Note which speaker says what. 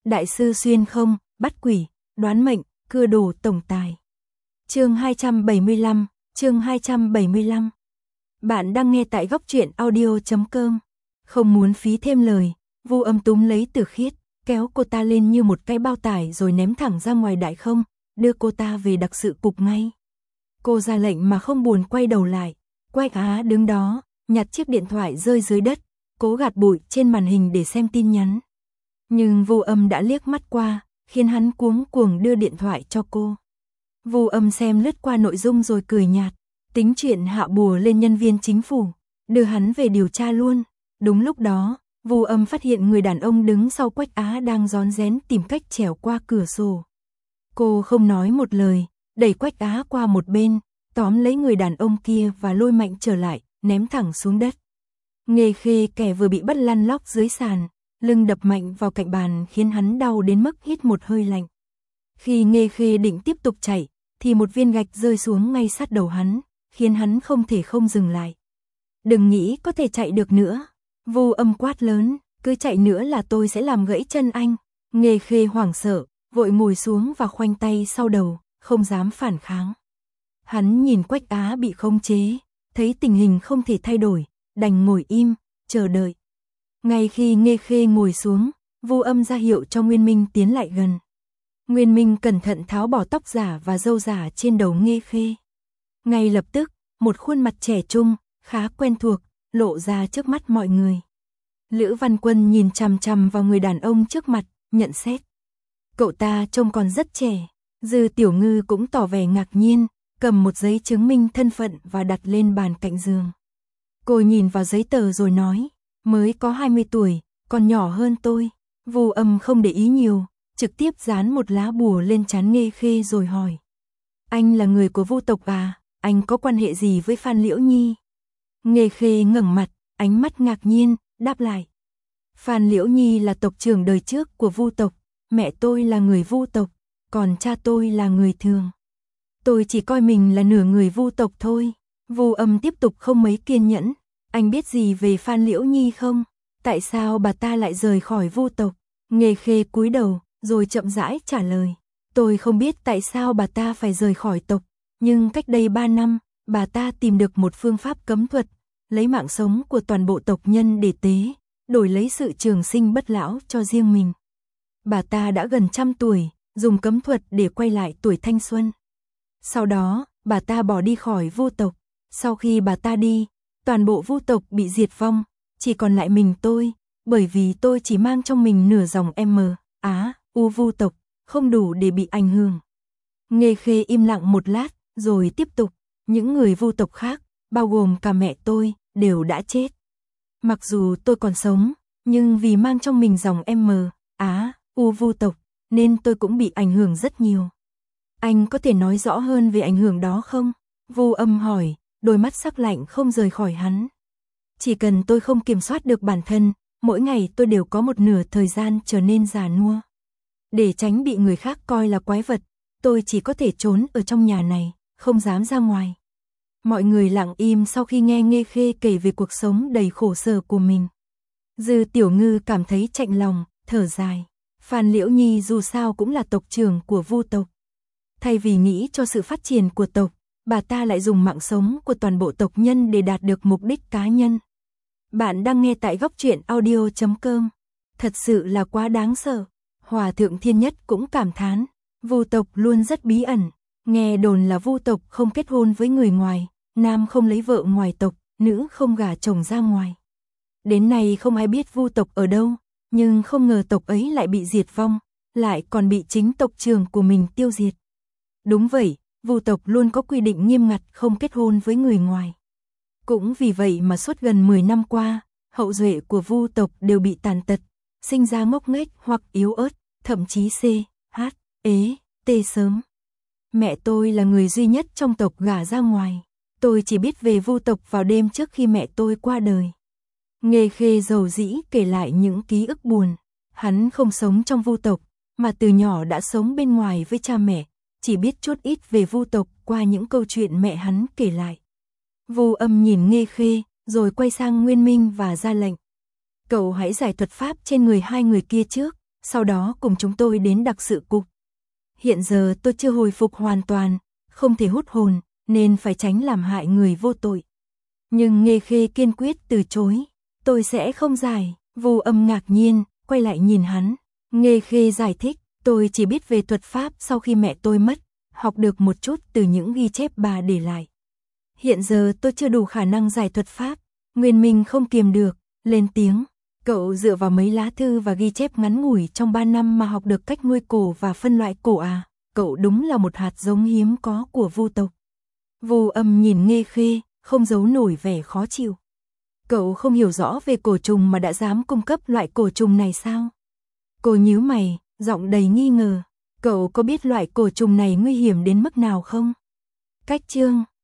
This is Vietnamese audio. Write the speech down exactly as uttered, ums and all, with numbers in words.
Speaker 1: Đại sư xuyên không, bắt quỷ, đoán mệnh, cưa đồ tổng tài. Chương hai trăm bảy mươi lăm, chương hai trăm bảy mươi lăm. Bạn đang nghe tại góc truyện audio chấm com. Không muốn phí thêm lời, Vu Âm túm lấy Tử Khiết, kéo cô ta lên như một cái bao tải rồi ném thẳng ra ngoài đại không, đưa cô ta về đặc sự cục ngay. Cô ra lệnh mà không buồn quay đầu lại. Quách Á đứng đó, nhặt chiếc điện thoại rơi dưới đất, cố gạt bụi trên màn hình để xem tin nhắn. Nhưng Vu Âm đã liếc mắt qua, khiến hắn cuống cuồng đưa điện thoại cho cô. Vu Âm xem lướt qua nội dung rồi cười nhạt, tính chuyện hạ bùa lên nhân viên chính phủ, đưa hắn về điều tra luôn. Đúng lúc đó, Vu Âm phát hiện người đàn ông đứng sau Quách Á đang rón rén tìm cách trèo qua cửa sổ. Cô không nói một lời, đẩy Quách Á qua một bên, tóm lấy người đàn ông kia và lôi mạnh trở lại, ném thẳng xuống đất. Nghê Khê kẻ vừa bị bắt lăn lóc dưới sàn, lưng đập mạnh vào cạnh bàn khiến hắn đau đến mức hít một hơi lạnh. Khi Nghê Khê định tiếp tục chạy, thì một viên gạch rơi xuống ngay sát đầu hắn, khiến hắn không thể không dừng lại. Đừng nghĩ có thể chạy được nữa. Vu Âm quát lớn, cứ chạy nữa là tôi sẽ làm gãy chân anh. Nghê Khê hoảng sợ, vội ngồi xuống và khoanh tay sau đầu, không dám phản kháng. Hắn nhìn Quách Á bị khống chế, thấy tình hình không thể thay đổi, đành ngồi im, chờ đợi. Ngay khi Nghê Khê ngồi xuống, Vu Âm ra hiệu cho Nguyên Minh tiến lại gần. Nguyên Minh cẩn thận tháo bỏ tóc giả và râu giả trên đầu Nghê Khê. Ngay lập tức, một khuôn mặt trẻ trung, khá quen thuộc, lộ ra trước mắt mọi người. Lữ Văn Quân nhìn chằm chằm vào người đàn ông trước mặt, nhận xét. Cậu ta trông còn rất trẻ. Dư Tiểu Ngư cũng tỏ vẻ ngạc nhiên, cầm một giấy chứng minh thân phận và đặt lên bàn cạnh giường. Cô nhìn vào giấy tờ rồi nói, mới có hai mươi tuổi, còn nhỏ hơn tôi. Vu Âm không để ý nhiều, trực tiếp dán một lá bùa lên trán Nghê Khê rồi hỏi. Anh là người của Vu tộc à, anh có quan hệ gì với Phan Liễu Nhi? Nghê Khê ngẩng mặt, ánh mắt ngạc nhiên, đáp lại. Phan Liễu Nhi là tộc trưởng đời trước của Vu tộc, mẹ tôi là người Vu tộc, còn cha tôi là người thường. Tôi chỉ coi mình là nửa người Vu tộc thôi. Vu Âm tiếp tục không mấy kiên nhẫn. Anh biết gì về Phan Liễu Nhi không? Tại sao bà ta lại rời khỏi Vu tộc? Nghê Khê cúi đầu, rồi chậm rãi trả lời. Tôi không biết tại sao bà ta phải rời khỏi tộc, nhưng cách đây ba năm, bà ta tìm được một phương pháp cấm thuật, lấy mạng sống của toàn bộ tộc nhân để tế, đổi lấy sự trường sinh bất lão cho riêng mình. Bà ta đã gần trăm tuổi, dùng cấm thuật để quay lại tuổi thanh xuân. Sau đó, bà ta bỏ đi khỏi Vu tộc. Sau khi bà ta đi, toàn bộ Vu tộc bị diệt vong, chỉ còn lại mình tôi, bởi vì tôi chỉ mang trong mình nửa dòng M, Á, U Vu tộc, không đủ để bị ảnh hưởng. Nghê Khê im lặng một lát, rồi tiếp tục, những người Vu tộc khác, bao gồm cả mẹ tôi, đều đã chết. Mặc dù tôi còn sống, nhưng vì mang trong mình dòng M, Á, U Vu tộc, nên tôi cũng bị ảnh hưởng rất nhiều. Anh có thể nói rõ hơn về ảnh hưởng đó không? Vu Âm hỏi, đôi mắt sắc lạnh không rời khỏi hắn. Chỉ cần tôi không kiểm soát được bản thân, mỗi ngày tôi đều có một nửa thời gian trở nên già nua. Để tránh bị người khác coi là quái vật, tôi chỉ có thể trốn ở trong nhà này, không dám ra ngoài. Mọi người lặng im sau khi nghe Nghê Khê kể về cuộc sống đầy khổ sở của mình. Dư Tiểu Ngư cảm thấy chạnh lòng, thở dài. Phan Liễu Nhi dù sao cũng là tộc trưởng của Vu tộc. Thay vì nghĩ cho sự phát triển của tộc, bà ta lại dùng mạng sống của toàn bộ tộc nhân để đạt được mục đích cá nhân. Bạn đang nghe tại góc truyện audio chấm com. Thật sự là quá đáng sợ. Hòa thượng Thiên Nhất cũng cảm thán, Vu tộc luôn rất bí ẩn. Nghe đồn là Vu tộc không kết hôn với người ngoài, nam không lấy vợ ngoài tộc, nữ không gả chồng ra ngoài. Đến nay không ai biết Vu tộc ở đâu, nhưng không ngờ tộc ấy lại bị diệt vong, lại còn bị chính tộc trưởng của mình tiêu diệt. Đúng vậy, Vu tộc luôn có quy định nghiêm ngặt không kết hôn với người ngoài. Cũng vì vậy mà suốt gần mười năm qua, hậu duệ của Vu tộc đều bị tàn tật, sinh ra ngốc nghếch hoặc yếu ớt, thậm chí C, H, ế, T sớm. Mẹ tôi là người duy nhất trong tộc gả ra ngoài. Tôi chỉ biết về Vu tộc vào đêm trước khi mẹ tôi qua đời. Nghê Khê dầu dĩ kể lại những ký ức buồn. Hắn không sống trong Vu tộc, mà từ nhỏ đã sống bên ngoài với cha mẹ, chỉ biết chút ít về Vu tộc qua những câu chuyện mẹ hắn kể lại. Vu Âm nhìn Nghê Khê, rồi quay sang Nguyên Minh và ra lệnh. Cậu hãy giải thuật pháp trên người hai người kia trước, sau đó cùng chúng tôi đến đặc sự cục. Hiện giờ tôi chưa hồi phục hoàn toàn, không thể hút hồn, nên phải tránh làm hại người vô tội. Nhưng Nghê Khê kiên quyết từ chối, tôi sẽ không giải. Vu Âm ngạc nhiên, quay lại nhìn hắn. Nghê Khê giải thích, tôi chỉ biết về thuật pháp sau khi mẹ tôi mất, học được một chút từ những ghi chép bà để lại. Hiện giờ tôi chưa đủ khả năng giải thuật pháp. Nguyên Minh không kiềm được, lên tiếng. Cậu dựa vào mấy lá thư và ghi chép ngắn ngủi trong ba năm mà học được cách nuôi cổ và phân loại cổ à? Cậu đúng là một hạt giống hiếm có của Vu tộc. Vu Âm nhìn Nghê Khê, không giấu nổi vẻ khó chịu. Cậu không hiểu rõ về cổ trùng mà đã dám cung cấp loại cổ trùng này sao? Cô nhíu mày, giọng đầy nghi ngờ. Cậu có biết loại cổ trùng này nguy hiểm đến mức nào không? Cách chương